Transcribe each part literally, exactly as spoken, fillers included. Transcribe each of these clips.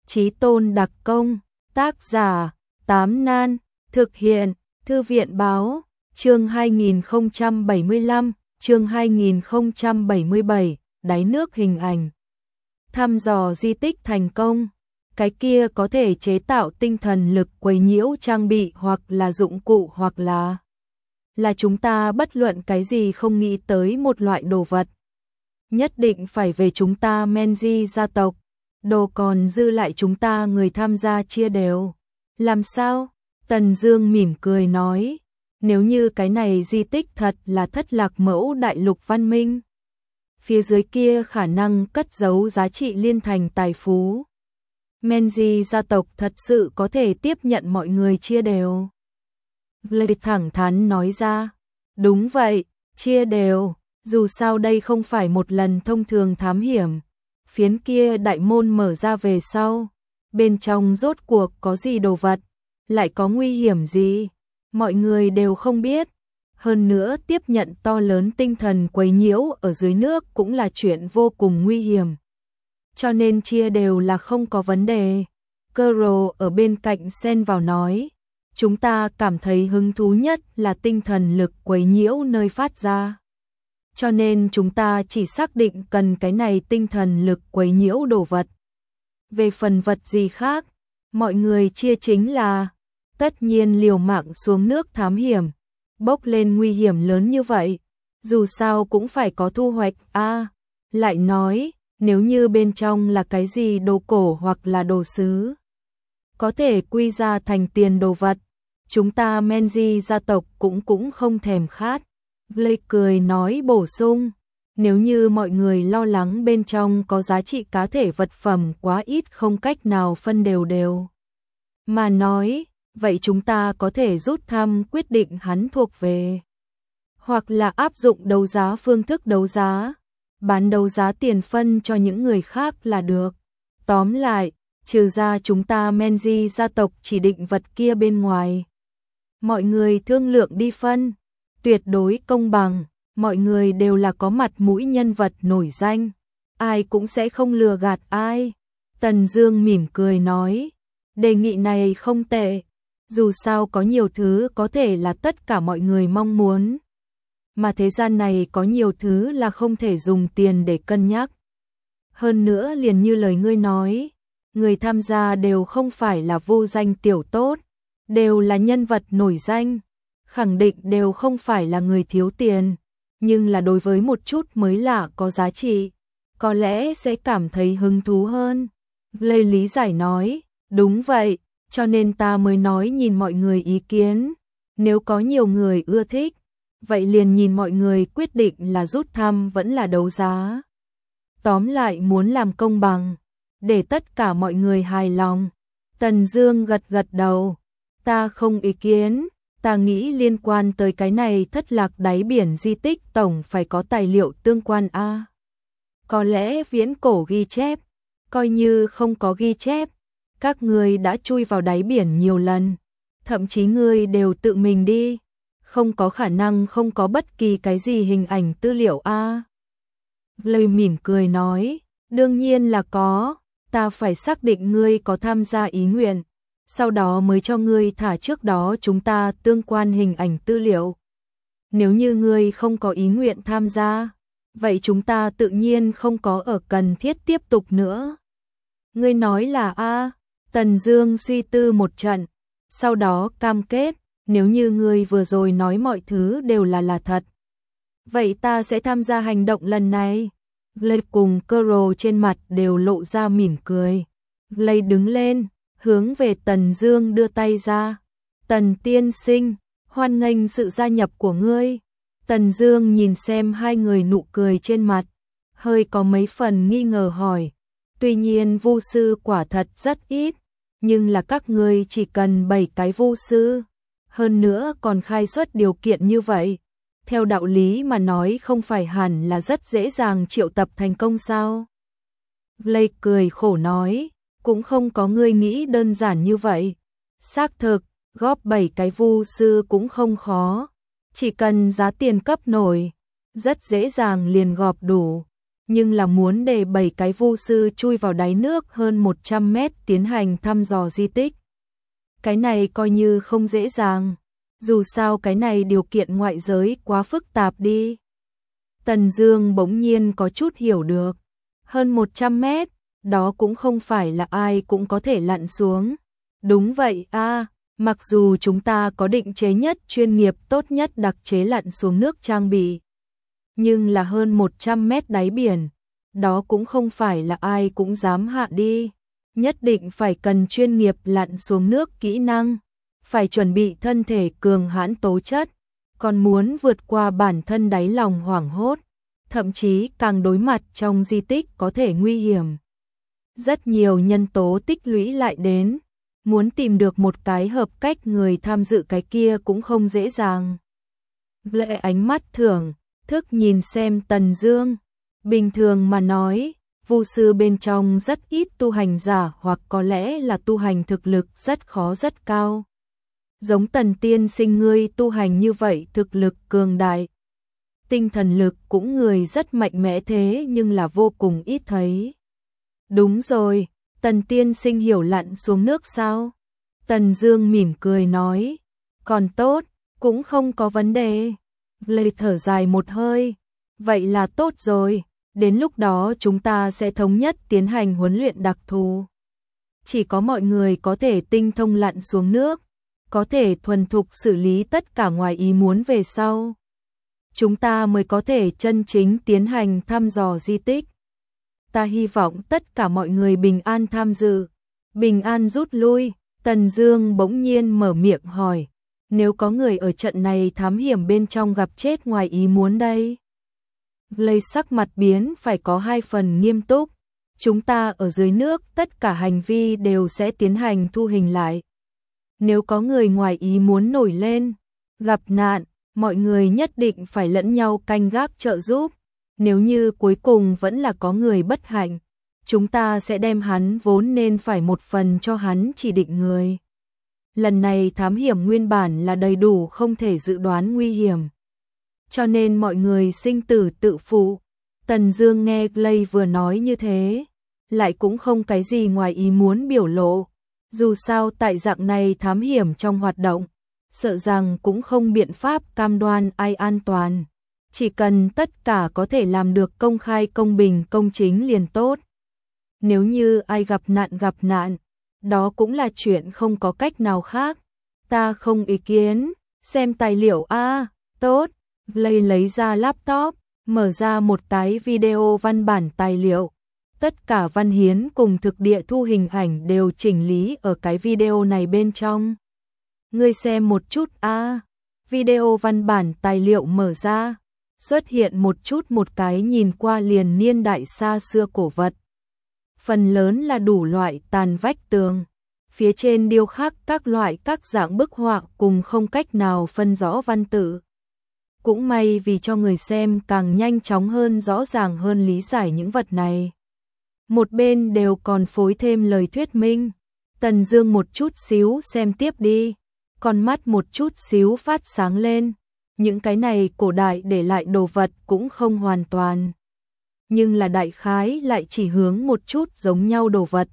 Chí Tôn đặc công, tác giả, Tám Nan, thực hiện, Thư viện báo, chương hai nghìn không trăm bảy mươi lăm, chương hai nghìn không trăm bảy mươi bảy, đáy nước hình ảnh. Thăm dò di tích thành công, cái kia có thể chế tạo tinh thần lực quấy nhiễu trang bị hoặc là dụng cụ hoặc là là chúng ta bất luận cái gì không nghĩ tới một loại đồ vật. Nhất định phải về chúng ta Menji gia tộc, đồ còn dư lại chúng ta người tham gia chia đều. Làm sao? Tần Dương mỉm cười nói, nếu như cái này di tích thật là thất lạc mẫu đại lục văn minh, phía dưới kia khả năng cất giấu giá trị liên thành tài phú. Menji gia tộc thật sự có thể tiếp nhận mọi người chia đều. Lê thẳng thắn nói ra, đúng vậy, chia đều, dù sao đây không phải một lần thông thường thám hiểm. Phiến kia đại môn mở ra về sau, bên trong rốt cuộc có gì đồ vật, lại có nguy hiểm gì, mọi người đều không biết. Hơn nữa tiếp nhận to lớn tinh thần quấy nhiễu ở dưới nước cũng là chuyện vô cùng nguy hiểm. Cho nên chia đều là không có vấn đề. Kuro ở bên cạnh xen vào nói, chúng ta cảm thấy hứng thú nhất là tinh thần lực quấy nhiễu nơi phát ra. Cho nên chúng ta chỉ xác định cần cái này tinh thần lực quấy nhiễu đồ vật. Về phần vật gì khác, mọi người chia chính là, tất nhiên liều mạng xuống nước thám hiểm, bốc lên nguy hiểm lớn như vậy, dù sao cũng phải có thu hoạch. A, à, lại nói, nếu như bên trong là cái gì đồ cổ hoặc là đồ sứ, có thể quy ra thành tiền đồ vật, chúng ta Menji gia tộc cũng cũng không thèm khát. Blake cười nói bổ sung, nếu như mọi người lo lắng bên trong có giá trị cá thể vật phẩm quá ít không cách nào phân đều đều mà nói, vậy chúng ta có thể rút thăm quyết định hắn thuộc về, hoặc là áp dụng đấu giá phương thức đấu giá, bán đấu giá tiền phân cho những người khác là được. Tóm lại, trừ ra chúng ta Menji gia tộc chỉ định vật kia bên ngoài, mọi người thương lượng đi phân, tuyệt đối công bằng, mọi người đều là có mặt mũi nhân vật nổi danh, ai cũng sẽ không lừa gạt ai. Tần Dương mỉm cười nói, đề nghị này không tệ, dù sao có nhiều thứ có thể là tất cả mọi người mong muốn, mà thế gian này có nhiều thứ là không thể dùng tiền để cân nhắc. Hơn nữa liền như lời ngươi nói, người tham gia đều không phải là vô danh tiểu tốt, đều là nhân vật nổi danh, khẳng định đều không phải là người thiếu tiền, nhưng là đối với một chút mới lạ có giá trị, có lẽ sẽ cảm thấy hứng thú hơn. Lê lý giải nói, đúng vậy, cho nên ta mới nói nhìn mọi người ý kiến, nếu có nhiều người ưa thích, vậy liền nhìn mọi người quyết định là rút thăm vẫn là đấu giá. Tóm lại muốn làm công bằng, để tất cả mọi người hài lòng. Tần Dương gật gật đầu, ta không ý kiến. Ta nghĩ liên quan tới cái này thất lạc đáy biển di tích tổng phải có tài liệu tương quan a. À, có lẽ viễn cổ ghi chép, coi như không có ghi chép, các ngươi đã chui vào đáy biển nhiều lần, thậm chí ngươi đều tự mình đi, không có khả năng không có bất kỳ cái gì hình ảnh tư liệu a. À. Lời mỉm cười nói, đương nhiên là có, ta phải xác định ngươi có tham gia ý nguyện, sau đó mới cho ngươi thả trước đó chúng ta tương quan hình ảnh tư liệu. Nếu như ngươi không có ý nguyện tham gia, vậy chúng ta tự nhiên không có ở cần thiết tiếp tục nữa. Ngươi nói là a? Tần Dương suy tư một trận, sau đó cam kết, nếu như ngươi vừa rồi nói mọi thứ đều là là thật, vậy ta sẽ tham gia hành động lần này. Lê cùng Kuro trên mặt đều lộ ra mỉm cười. Lê đứng lên, hướng về Tần Dương đưa tay ra. Tần tiên sinh, hoan nghênh sự gia nhập của ngươi. Tần Dương nhìn xem hai người nụ cười trên mặt, hơi có mấy phần nghi ngờ hỏi. Tuy nhiên vu sư quả thật rất ít, nhưng là các ngươi chỉ cần bảy cái vu sư, hơn nữa còn khai xuất điều kiện như vậy. Theo đạo lý mà nói không phải hẳn là rất dễ dàng triệu tập thành công sao? Blake cười khổ nói, cũng không có ngươi nghĩ đơn giản như vậy. Xác thực, góp bảy cái vu sư cũng không khó, chỉ cần giá tiền cấp nổi, rất dễ dàng liền gọp đủ. nhưng là muốn để bảy cái vu sư chui vào đáy nước hơn một trăm mét tiến hành thăm dò di tích. Cái này coi như không dễ dàng, dù sao cái này điều kiện ngoại giới quá phức tạp đi. Tần Dương bỗng nhiên có chút hiểu được, hơn một trăm mét, đó cũng không phải là ai cũng có thể lặn xuống. Đúng vậy a, mặc dù chúng ta có định chế nhất chuyên nghiệp tốt nhất đặc chế lặn xuống nước trang bị, nhưng là hơn một trăm mét đáy biển, đó cũng không phải là ai cũng dám hạ đi. Nhất định phải cần chuyên nghiệp lặn xuống nước kỹ năng, phải chuẩn bị thân thể cường hãn tố chất, còn muốn vượt qua bản thân đáy lòng hoảng hốt, thậm chí càng đối mặt trong di tích có thể nguy hiểm. Rất nhiều nhân tố tích lũy lại đến, muốn tìm được một cái hợp cách người tham dự cái kia cũng không dễ dàng. Lệ ánh mắt thưởng thức nhìn xem Tần Dương, bình thường mà nói, vu sư bên trong rất ít tu hành giả hoặc có lẽ là tu hành thực lực rất khó rất cao. Giống Tần tiên sinh ngươi tu hành như vậy thực lực cường đại. Tinh thần lực cũng người rất mạnh mẽ thế nhưng là vô cùng ít thấy. Đúng rồi, Tần tiên sinh hiểu lặn xuống nước sao? Tần Dương mỉm cười nói, còn tốt, cũng không có vấn đề. Lê thở dài một hơi, vậy là tốt rồi, đến lúc đó chúng ta sẽ thống nhất tiến hành huấn luyện đặc thù. Chỉ có mọi người có thể tinh thông lặn xuống nước, có thể thuần thục xử lý tất cả ngoài ý muốn về sau, chúng ta mới có thể chân chính tiến hành thăm dò di tích. Ta hy vọng tất cả mọi người bình an tham dự, bình an rút lui. Tần Dương bỗng nhiên mở miệng hỏi, nếu có người ở trận này thám hiểm bên trong gặp chết ngoài ý muốn đây? Lây sắc mặt biến phải có hai phần nghiêm túc, chúng ta ở dưới nước tất cả hành vi đều sẽ tiến hành thu hình lại. Nếu có người ngoài ý muốn nổi lên, gặp nạn, mọi người nhất định phải lẫn nhau canh gác trợ giúp. Nếu như cuối cùng vẫn là có người bất hạnh, chúng ta sẽ đem hắn vốn nên phải một phần cho hắn chỉ định người. Lần này thám hiểm nguyên bản là đầy đủ không thể dự đoán nguy hiểm, cho nên mọi người sinh tử tự phụ. Tần Dương nghe Lây vừa nói như thế, lại cũng không cái gì ngoài ý muốn biểu lộ. Dù sao tại dạng này thám hiểm trong hoạt động, sợ rằng cũng không biện pháp cam đoan ai an toàn. Chỉ cần tất cả có thể làm được công khai công bình công chính liền tốt. Nếu như ai gặp nạn gặp nạn, đó cũng là chuyện không có cách nào khác. Ta không ý kiến, xem tài liệu a, tốt. Lây lấy ra laptop, mở ra một cái video văn bản tài liệu. Tất cả văn hiến cùng thực địa thu hình ảnh đều chỉnh lý ở cái video này bên trong. Ngươi xem một chút a. Video văn bản tài liệu mở ra, xuất hiện một chút một cái nhìn qua liền niên đại xa xưa cổ vật. Phần lớn là đủ loại tàn vách tường, phía trên điêu khắc các loại các dạng bức họa cùng không cách nào phân rõ văn tự. Cũng may vì cho người xem càng nhanh chóng hơn rõ ràng hơn lý giải những vật này. Một bên đều còn phối thêm lời thuyết minh. Tần Dương một chút xíu xem tiếp đi, con mắt một chút xíu phát sáng lên. Những cái này cổ đại để lại đồ vật cũng không hoàn toàn, nhưng là đại khái lại chỉ hướng một chút giống nhau đồ vật.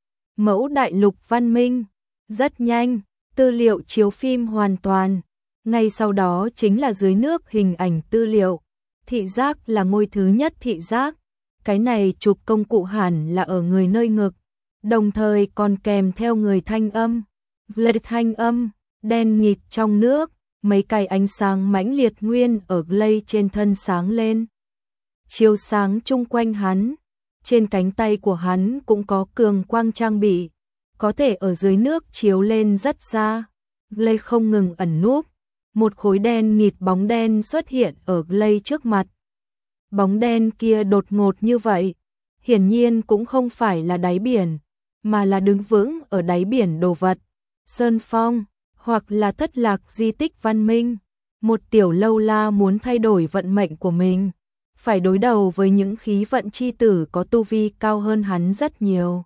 Mẫu đại lục văn minh, rất nhanh, tư liệu chiếu phim hoàn toàn. Ngay sau đó chính là dưới nước hình ảnh tư liệu. Thị giác là ngôi thứ nhất thị giác. Cái này chụp công cụ hẳn là ở người nơi ngực, đồng thời còn kèm theo người thanh âm. Lệ thanh âm, đen nghịt trong nước, mấy cái ánh sáng mãnh liệt nguyên ở Lây trên thân sáng lên, chiếu sáng chung quanh hắn. Trên cánh tay của hắn cũng có cường quang trang bị, có thể ở dưới nước chiếu lên rất xa. Lây không ngừng ẩn núp, một khối đen nghịt bóng đen xuất hiện ở Lây trước mặt. Bóng đen kia đột ngột như vậy, hiển nhiên cũng không phải là đáy biển, mà là đứng vững ở đáy biển đồ vật. Sơn phong, hoặc là thất lạc di tích văn minh. Một tiểu lâu la muốn thay đổi vận mệnh của mình, phải đối đầu với những khí vận chi tử có tu vi cao hơn hắn rất nhiều.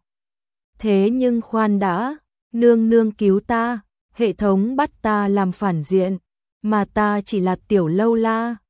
Thế nhưng khoan đã, nương nương cứu ta, hệ thống bắt ta làm phản diện, mà ta chỉ là tiểu lâu la.